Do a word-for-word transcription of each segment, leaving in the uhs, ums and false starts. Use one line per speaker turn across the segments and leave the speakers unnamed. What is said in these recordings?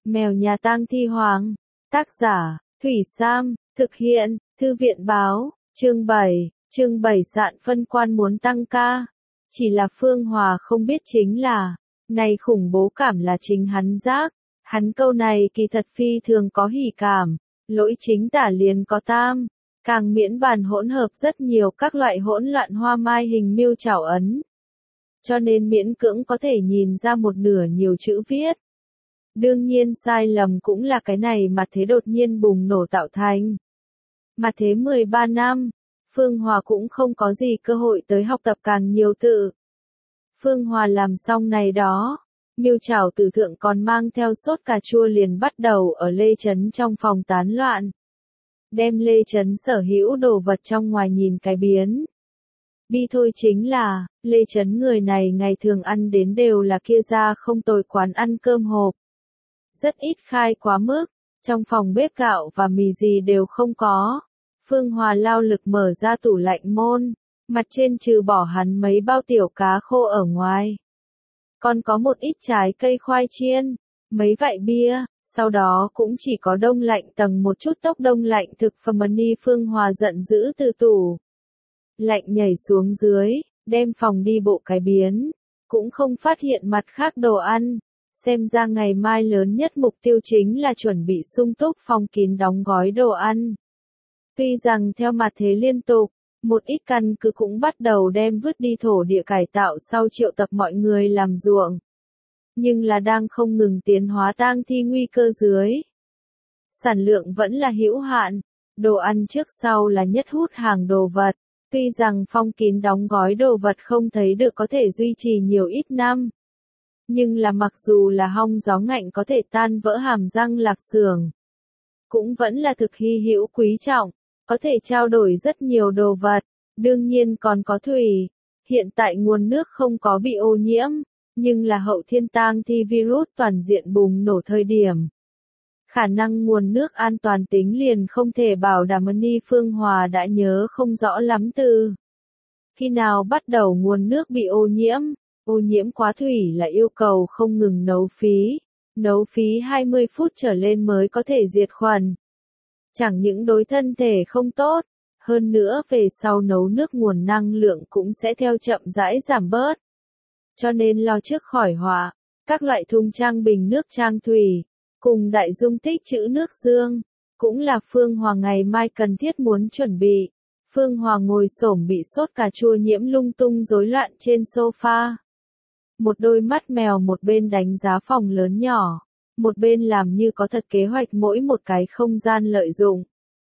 Mèo nhà tang thi hoàng. Tác giả, Thủy Sam, thực hiện, Thư viện báo, chương bảy, chương bảy sạn phân quan muốn tăng ca. Chỉ là Phương Hòa không biết chính là, này khủng bố cảm là chính hắn giác, hắn câu này kỳ thật phi thường có hỉ cảm, lỗi chính tả liền có tam, càng miễn bàn hỗn hợp rất nhiều các loại hỗn loạn hoa mai hình miêu chảo ấn. Cho nên miễn cưỡng có thể nhìn ra một nửa nhiều chữ viết. Đương nhiên sai lầm cũng là cái này mà thế đột nhiên bùng nổ tạo thành. Mà thế mười ba năm, Phương Hòa cũng không có gì cơ hội tới học tập càng nhiều tự. Phương Hòa làm xong này đó, miêu chảo tử thượng còn mang theo sốt cà chua liền bắt đầu ở Lê Trấn trong phòng tán loạn. Đem Lê Trấn sở hữu đồ vật trong ngoài nhìn cái biến. Bi thôi chính là, Lê Trấn người này ngày thường ăn đến đều là kia ra không tồi quán ăn cơm hộp. Rất ít khai quá mức, trong phòng bếp gạo và mì gì đều không có. Phương Hòa lao lực mở ra tủ lạnh môn, mặt trên trừ bỏ hắn mấy bao tiểu cá khô ở ngoài. Còn có một ít trái cây khoai chiên, mấy vại bia, sau đó cũng chỉ có đông lạnh tầng một chút tốc đông lạnh thực phẩm ni. Phương Hòa giận dữ từ tủ lạnh nhảy xuống dưới, đem phòng đi bộ cái biến, cũng không phát hiện mặt khác đồ ăn. Xem ra ngày mai lớn nhất mục tiêu chính là chuẩn bị sung túc phong kín đóng gói đồ ăn. Tuy rằng theo mặt thế liên tục, một ít căn cứ cũng bắt đầu đem vứt đi thổ địa cải tạo sau triệu tập mọi người làm ruộng. Nhưng là đang không ngừng tiến hóa tang thi nguy cơ dưới. Sản lượng vẫn là hữu hạn, đồ ăn trước sau là nhất hút hàng đồ vật. Tuy rằng phong kín đóng gói đồ vật không thấy được có thể duy trì nhiều ít năm. Nhưng là mặc dù là hong gió ngạnh có thể tan vỡ hàm răng lạp xưởng, cũng vẫn là thực hy hữu quý trọng, có thể trao đổi rất nhiều đồ vật, đương nhiên còn có thủy. Hiện tại nguồn nước không có bị ô nhiễm, nhưng là hậu thiên tang thi virus toàn diện bùng nổ thời điểm. Khả năng nguồn nước an toàn tính liền không thể bảo đảm. Ni Phương Hòa đã nhớ không rõ lắm từ khi nào bắt đầu nguồn nước bị ô nhiễm. Ô nhiễm quá thủy là yêu cầu không ngừng nấu phí, nấu phí hai mươi phút trở lên mới có thể diệt khuẩn. Chẳng những đối thân thể không tốt, hơn nữa về sau nấu nước nguồn năng lượng cũng sẽ theo chậm rãi giảm bớt. Cho nên lo trước khỏi họa, các loại thùng trang bình nước trang thủy, cùng đại dung tích trữ nước dương, cũng là Phương Hòa ngày mai cần thiết muốn chuẩn bị. Phương Hòa ngồi xổm bị sốt cà chua nhiễm lung tung rối loạn trên sofa. Một đôi mắt mèo một bên đánh giá phòng lớn nhỏ, một bên làm như có thật kế hoạch mỗi một cái không gian lợi dụng.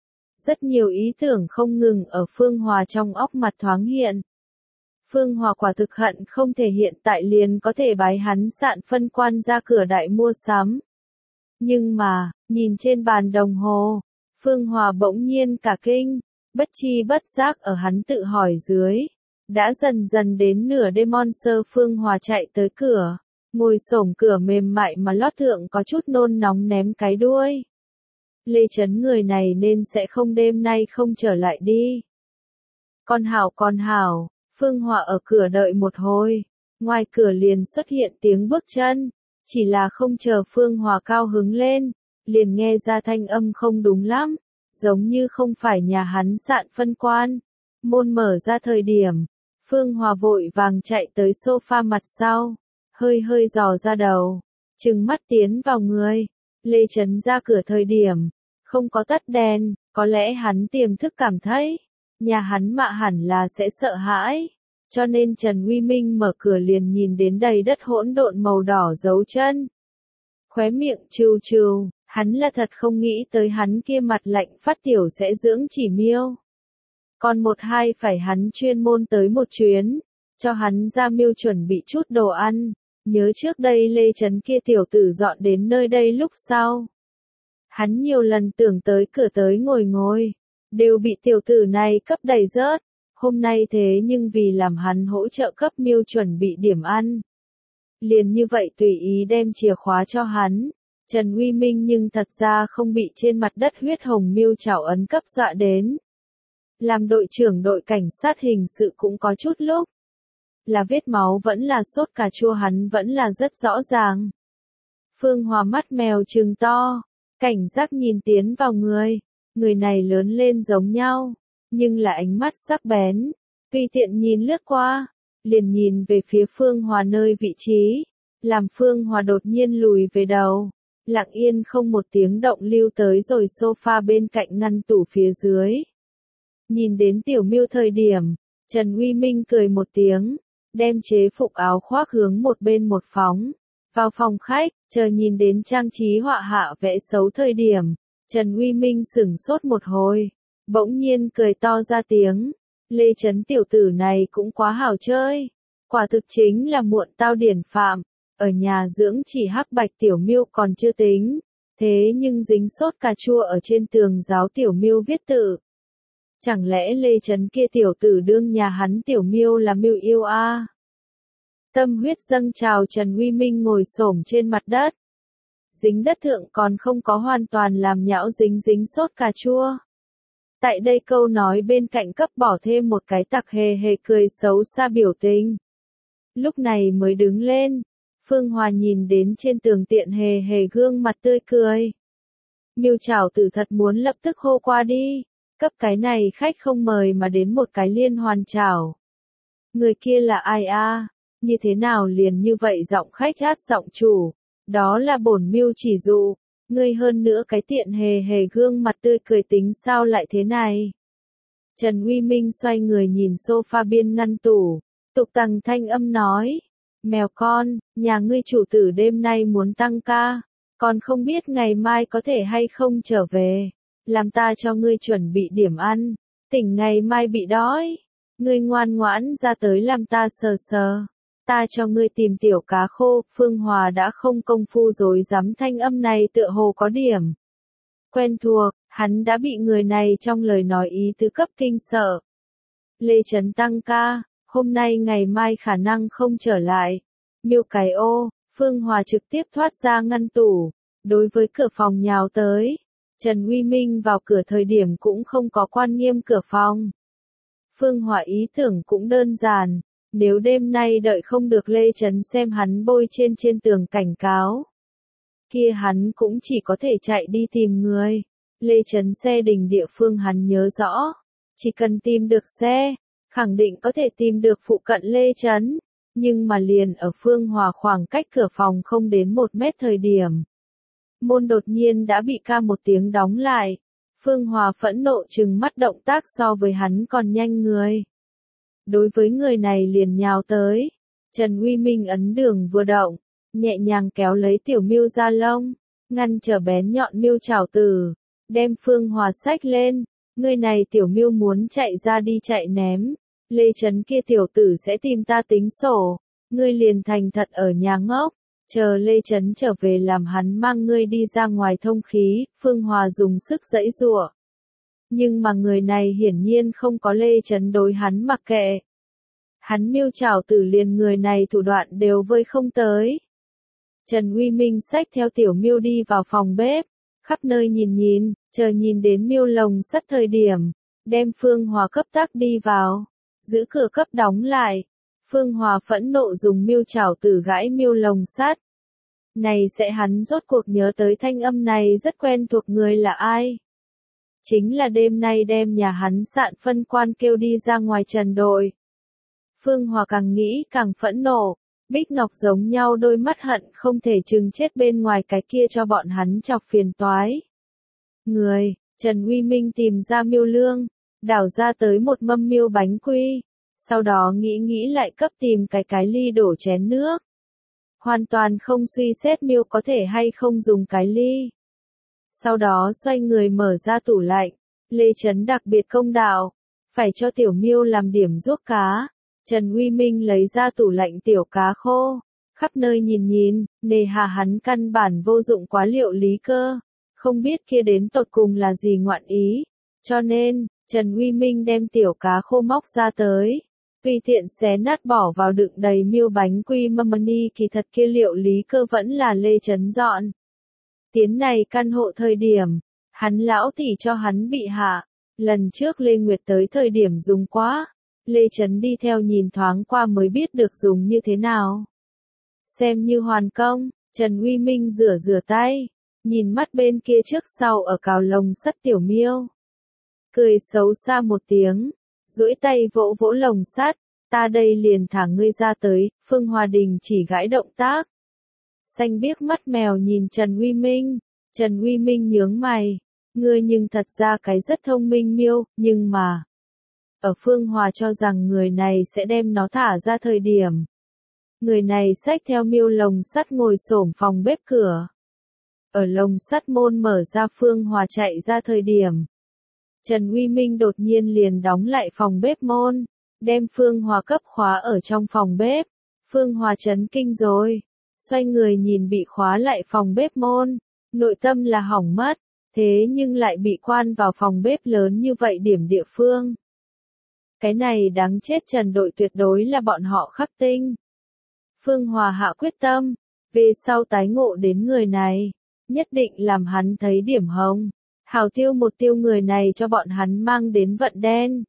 Rất nhiều ý tưởng không ngừng ở Phương Hòa trong óc mặt thoáng hiện. Phương Hòa quả thực hận không thể hiện tại liền có thể bái hắn sạn phân quan ra cửa đại mua sắm. Nhưng mà, nhìn trên bàn đồng hồ, Phương Hòa bỗng nhiên cả kinh, bất chi bất giác ở hắn tự hỏi dưới. Đã dần dần đến nửa đêm Monster Phương Hòa chạy tới cửa, ngồi xổm cửa mềm mại mà lót thượng có chút nôn nóng ném cái đuôi. Lê Trấn người này nên sẽ không đêm nay không trở lại đi. Con hảo con hảo, Phương Hòa ở cửa đợi một hồi, ngoài cửa liền xuất hiện tiếng bước chân, chỉ là không chờ Phương Hòa cao hứng lên, liền nghe ra thanh âm không đúng lắm, giống như không phải nhà hắn sạn phân quan. Môn mở ra thời điểm, Phương Hòa vội vàng chạy tới sofa mặt sau, hơi hơi dò ra đầu, trừng mắt tiến vào người. Lê Trấn ra cửa thời điểm, không có tắt đèn, có lẽ hắn tiềm thức cảm thấy, nhà hắn mạ hẳn là sẽ sợ hãi, cho nên Trần Uy Minh mở cửa liền nhìn đến đầy đất hỗn độn màu đỏ dấu chân. Khóe miệng trừ trừ, hắn là thật không nghĩ tới hắn kia mặt lạnh phát tiểu sẽ dưỡng chỉ miêu. Còn một hai phải hắn chuyên môn tới một chuyến, cho hắn ra miêu chuẩn bị chút đồ ăn, nhớ trước đây Lê Trấn kia tiểu tử dọn đến nơi đây lúc sau. Hắn nhiều lần tưởng tới cửa tới ngồi ngồi, đều bị tiểu tử này cấp đầy rớt, hôm nay thế nhưng vì làm hắn hỗ trợ cấp miêu chuẩn bị điểm ăn. Liền như vậy tùy ý đem chìa khóa cho hắn, Trần Uy Minh nhưng thật ra không bị trên mặt đất huyết hồng miêu chảo ấn cấp dọa đến. Làm đội trưởng đội cảnh sát hình sự cũng có chút lúc. Là vết máu vẫn là sốt cà chua hắn vẫn là rất rõ ràng. Phương Hòa mắt mèo trừng to, cảnh giác nhìn tiến vào người. Người này lớn lên giống nhau, nhưng là ánh mắt sắc bén. Tùy tiện nhìn lướt qua, liền nhìn về phía Phương Hòa nơi vị trí, làm Phương Hòa đột nhiên lùi về đầu, lặng yên không một tiếng động lưu tới rồi sofa bên cạnh ngăn tủ phía dưới. Nhìn đến Tiểu Miêu thời điểm, Trần Uy Minh cười một tiếng, đem chế phục áo khoác hướng một bên một phóng, vào phòng khách, chờ nhìn đến trang trí họa hạ vẽ xấu thời điểm, Trần Uy Minh sửng sốt một hồi, bỗng nhiên cười to ra tiếng, Lê Chấn tiểu tử này cũng quá hảo chơi, quả thực chính là muộn tao điển phạm, ở nhà dưỡng chỉ hắc bạch Tiểu Miêu còn chưa tính, thế nhưng dính sốt cà chua ở trên tường giáo Tiểu Miêu viết tự. Chẳng lẽ Lê Chấn kia tiểu tử đương nhà hắn Tiểu Miêu là Miêu yêu a? À? Tâm huyết dâng trào, Trần Uy Minh ngồi xổm trên mặt đất. Dính đất thượng còn không có hoàn toàn làm nhão dính dính sốt cà chua. Tại đây câu nói bên cạnh cấp bỏ thêm một cái tặc hề hề cười xấu xa biểu tình. Lúc này mới đứng lên, Phương Hòa nhìn đến trên tường tiện hề hề gương mặt tươi cười. Miêu Trảo tử thật muốn lập tức hô qua đi, cấp cái này khách không mời mà đến một cái liên hoàn chảo. Người kia là ai a? À? Như thế nào liền như vậy giọng khách hát giọng chủ, đó là bổn Miêu chỉ dụ, ngươi hơn nữa cái tiện hề hề gương mặt tươi cười tính sao lại thế này. Trần Uy Minh xoay người nhìn sofa biên ngăn tủ, tục tằng thanh âm nói, mèo con, nhà ngươi chủ tử đêm nay muốn tăng ca, còn không biết ngày mai có thể hay không trở về, làm ta cho ngươi chuẩn bị điểm ăn, tỉnh ngày mai bị đói, ngươi ngoan ngoãn ra tới làm ta sờ sờ. Ta cho ngươi tìm tiểu cá khô, Phương Hòa đã không công phu rồi dám thanh âm này tựa hồ có điểm. Quen thuộc, hắn đã bị người này trong lời nói ý tứ cấp kinh sợ. Lê Trấn tăng ca, hôm nay ngày mai khả năng không trở lại. Miêu cái ô, Phương Hòa trực tiếp thoát ra ngăn tủ, đối với cửa phòng nhào tới. Trần Uy Minh vào cửa thời điểm cũng không có quan nghiêm cửa phòng. Phương Hòa ý tưởng cũng đơn giản. Nếu đêm nay đợi không được Lê Trấn xem hắn bôi trên trên tường cảnh cáo, kia hắn cũng chỉ có thể chạy đi tìm người. Lê Trấn xe đình địa phương hắn nhớ rõ, chỉ cần tìm được xe, khẳng định có thể tìm được phụ cận Lê Trấn, nhưng mà liền ở Phương Hòa khoảng cách cửa phòng không đến một mét thời điểm. Môn đột nhiên đã bị ca một tiếng đóng lại, Phương Hòa phẫn nộ trừng mắt, động tác so với hắn còn nhanh người. Đối với người này liền nhào tới, Trần Uy Minh ấn đường vừa động, nhẹ nhàng kéo lấy Tiểu Miêu da lông, ngăn trở bén nhọn Miêu Trảo tử, đem Phương Hòa xách lên, người này Tiểu Miêu muốn chạy ra đi chạy ném, Lê Trấn kia tiểu tử sẽ tìm ta tính sổ, ngươi liền thành thật ở nhà ngốc, chờ Lê Trấn trở về làm hắn mang ngươi đi ra ngoài thông khí, Phương Hòa dùng sức giãy giụa. Nhưng mà người này hiển nhiên không có Lê Trấn đối hắn mặc kệ. Hắn Miêu Trảo tử liền người này thủ đoạn đều vơi không tới. Trần Uy Minh xách theo Tiểu Miêu đi vào phòng bếp, khắp nơi nhìn nhìn, chờ nhìn đến miêu lồng sắt thời điểm, đem Phương Hòa cấp tắc đi vào, giữ cửa cấp đóng lại. Phương Hòa phẫn nộ dùng Miêu Trảo tử gãi miêu lồng sắt. Này sẽ hắn rốt cuộc nhớ tới thanh âm này rất quen thuộc, người là ai? Chính là đêm nay đem nhà hắn Sạn Phân Quan kêu đi ra ngoài trần đội. Phương Hòa càng nghĩ càng phẫn nộ, Bích Ngọc giống nhau đôi mắt hận không thể chừng chết bên ngoài cái kia cho bọn hắn chọc phiền toái. Người, Trần Uy Minh tìm ra miêu lương, đảo ra tới một mâm miêu bánh quy, sau đó nghĩ nghĩ lại cấp tìm cái cái ly đổ chén nước. Hoàn toàn không suy xét miêu có thể hay không dùng cái ly. Sau đó xoay người mở ra tủ lạnh, Lê Trấn đặc biệt công đạo, phải cho Tiểu Miêu làm điểm ruốc cá. Trần Uy Minh lấy ra tủ lạnh tiểu cá khô, khắp nơi nhìn nhìn, nề hà hắn căn bản vô dụng quá liệu lý cơ, không biết kia đến tột cùng là gì ngoạn ý, cho nên, Trần Uy Minh đem tiểu cá khô móc ra tới, tùy tiện xé nát bỏ vào đựng đầy miêu bánh quy mâm ni, kỳ thật kia liệu lý cơ vẫn là Lê Trấn dọn. Tiến này căn hộ thời điểm, hắn lão tỷ cho hắn bị hạ, lần trước Lê Nguyệt tới thời điểm dùng quá. Lê Trấn đi theo nhìn thoáng qua mới biết được dùng như thế nào. Xem như hoàn công, Trần Uy Minh rửa rửa tay, nhìn mắt bên kia trước sau ở cào lồng sắt Tiểu Miêu. Cười xấu xa một tiếng, duỗi tay vỗ vỗ lồng sắt, ta đây liền thả ngươi ra tới, Phương Hòa Đình chỉ gãi động tác. Xanh biếc mắt mèo nhìn Trần Uy Minh, Trần Uy Minh nhướng mày, ngươi nhưng thật ra cái rất thông minh miêu, nhưng mà... Ở Phương Hòa cho rằng người này sẽ đem nó thả ra thời điểm. Người này xách theo miêu lồng sắt ngồi xổm phòng bếp cửa. Ở lồng sắt môn mở ra Phương Hòa chạy ra thời điểm. Trần Uy Minh đột nhiên liền đóng lại phòng bếp môn, đem Phương Hòa cấp khóa ở trong phòng bếp. Phương Hòa chấn kinh rồi, xoay người nhìn bị khóa lại phòng bếp môn, nội tâm là hỏng mất, thế nhưng lại bị quan vào phòng bếp lớn như vậy điểm địa phương. Cái này đáng chết, Trần đội tuyệt đối là bọn họ khắc tinh. Phương Hòa hạ quyết tâm, về sau tái ngộ đến người này, nhất định làm hắn thấy điểm hồng, hào tiêu một tiêu người này cho bọn hắn mang đến vận đen.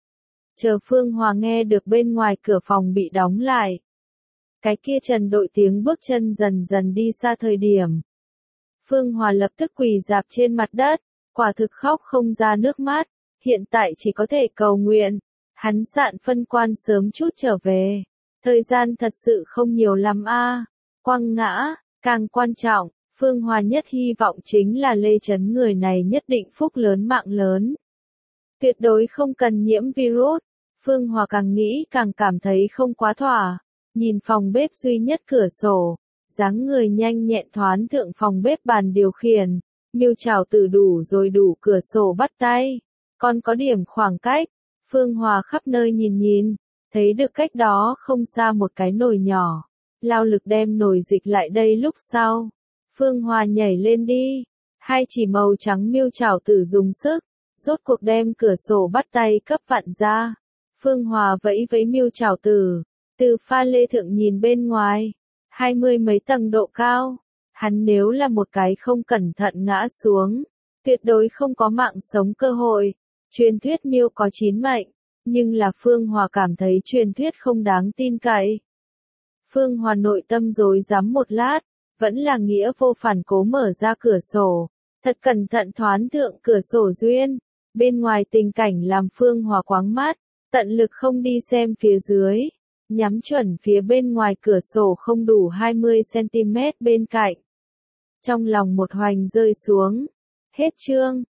Chờ Phương Hòa nghe được bên ngoài cửa phòng bị đóng lại. Cái kia Trần đội tiếng bước chân dần dần đi xa thời điểm. Phương Hòa lập tức quỳ dạp trên mặt đất, quả thực khóc không ra nước mắt, hiện tại chỉ có thể cầu nguyện. Hắn dặn phân quan sớm chút trở về. Thời gian thật sự không nhiều lắm a. Quăng ngã, càng quan trọng, Phương Hòa nhất hy vọng chính là Lê Chấn người này nhất định phúc lớn mạng lớn. Tuyệt đối không cần nhiễm virus. Phương Hòa càng nghĩ càng cảm thấy không quá thỏa. Nhìn phòng bếp duy nhất cửa sổ, dáng người nhanh nhẹn thoán thượng phòng bếp bàn điều khiển. Miêu Trảo Tử đủ rồi đủ cửa sổ bắt tay. Còn có điểm khoảng cách. Phương Hòa khắp nơi nhìn nhìn, thấy được cách đó không xa một cái nồi nhỏ, lao lực đem nồi dịch lại đây lúc sau. Phương Hòa nhảy lên đi, hai chỉ màu trắng Miêu Trảo Tử dùng sức, rốt cuộc đem cửa sổ bắt tay cấp vặn ra. Phương Hòa vẫy vẫy Miêu Trảo Tử, từ pha lê thượng nhìn bên ngoài, hai mươi mấy tầng độ cao, hắn nếu là một cái không cẩn thận ngã xuống, tuyệt đối không có mạng sống cơ hội. Truyền thuyết miêu có chín mệnh, nhưng là Phương Hòa cảm thấy truyền thuyết không đáng tin cậy. Phương Hòa nội tâm rối rắm một lát, vẫn là nghĩa vô phản cố mở ra cửa sổ, thật cẩn thận thoán thượng cửa sổ duyên, bên ngoài tình cảnh làm Phương Hòa quáng mắt, tận lực không đi xem phía dưới, nhắm chuẩn phía bên ngoài cửa sổ không đủ hai mươi xăng ti mét bên cạnh. Trong lòng một hoành rơi xuống, hết chương.